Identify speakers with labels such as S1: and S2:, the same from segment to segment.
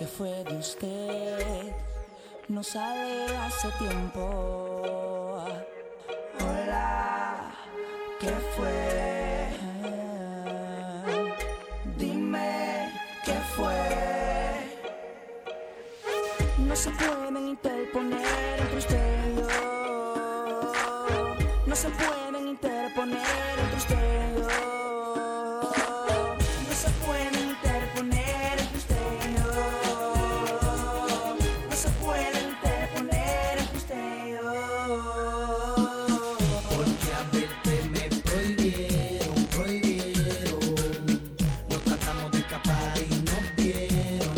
S1: que fue de usted, no sale hace tiempo. Hola, ¿qué fue? Dime, ¿qué fue? No se pueden interponer entre usted y yo. No se pueden interponer entre usted y yo. No se pueden interponer entre usted y yo. No se pueden interponer entre usted y yo.
S2: Porque a verte me prohibieron. Nos tratamos de escapar y nos vieron.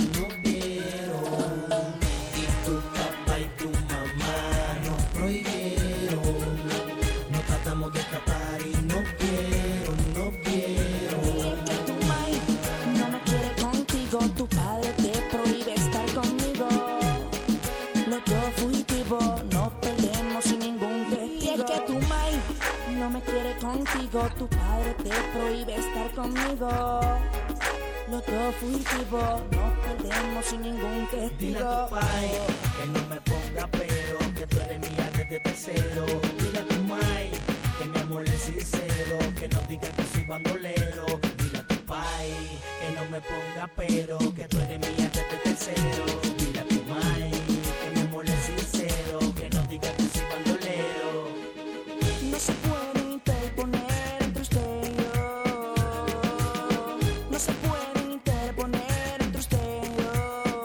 S2: Y tu papá y tu mamá nos prohibieron. Nos tratamos de escapar y nos vieron.
S1: Y es que tu mãe no me quiere contigo, tu padre te prohíbe estar conmigo. Los dos fugitivos nos perdemos sin ningún testigo. Y es que tu mãe no me quiere contigo, tu padre te prohíbe estar conmigo. Los dos fugitivos nos perdemos sin ningún testigo.
S2: Dile a tu pai que no me ponga pero, que tú eres mía desde tercero. Dile a tu mai que mi amor es sincero, que no diga que soy bandolero. Dile a tu pai que no me ponga pero, que tú eres mía desde tercero. Dile a tu mai que mi amor es sincero, que no diga que soy bandolero.
S1: No se pueden interponer entre usted y yo. No se pueden interponer entre usted y yo.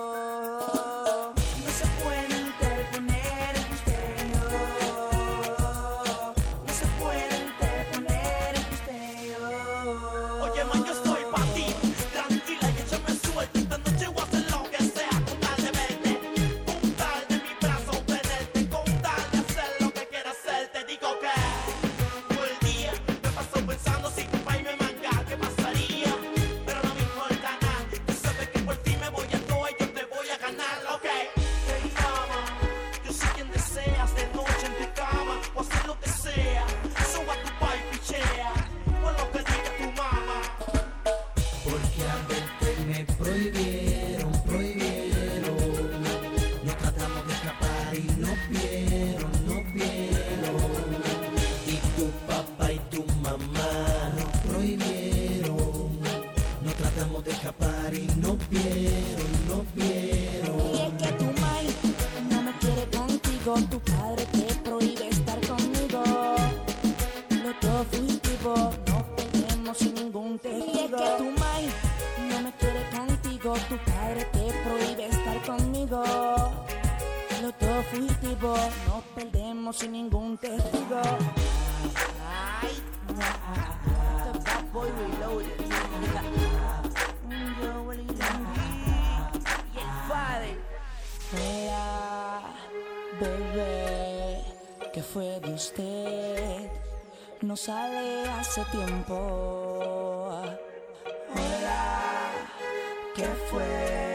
S1: No se pueden interponer entre usted y yo. No se pueden interponer entre usted y yo.
S3: Oye, man, yo estoy pa' ti, tranquila y échame suelta. Esta noche voy a hacer lo que sea con tal de verte, con tal de mi brazo tenerte, con tal de hacer lo que quiera hacer. Te digo que todo el día me paso pensando si tu país me manga, ¿qué pasaría? Pero no me importa nada, tú sabes que por ti me voy a todo y yo te voy a ganar, ok. Hey mama, yo soy quien deseas de noche en tu cama, o hacer lo que sea, suba tu país, pichea, por lo que diga tu mamá.
S2: Porque a verte me prohibieron. Nos tratamos de escapar y nos vieron. Y tu papá y tu mamá nos prohibieron. Nos tratamos de escapar y nos vieron.
S1: Y es que tu mãe no me quiere contigo, tu padre te prohíbe estar conmigo. Los dos fugitivos nos perdemos sin ningún testigo. Y es que tu mãe no me quiere contigo, tu padre te prohíbe estar conmigo. Los dos fugitivos nos perdemos sin ningún testigo. Ay, the bad boy reloaded. Yo, Willy Longi y el padre. Hola, bebé, que fue de usted, no sale hace tiempo. Hola, ¿qué fue?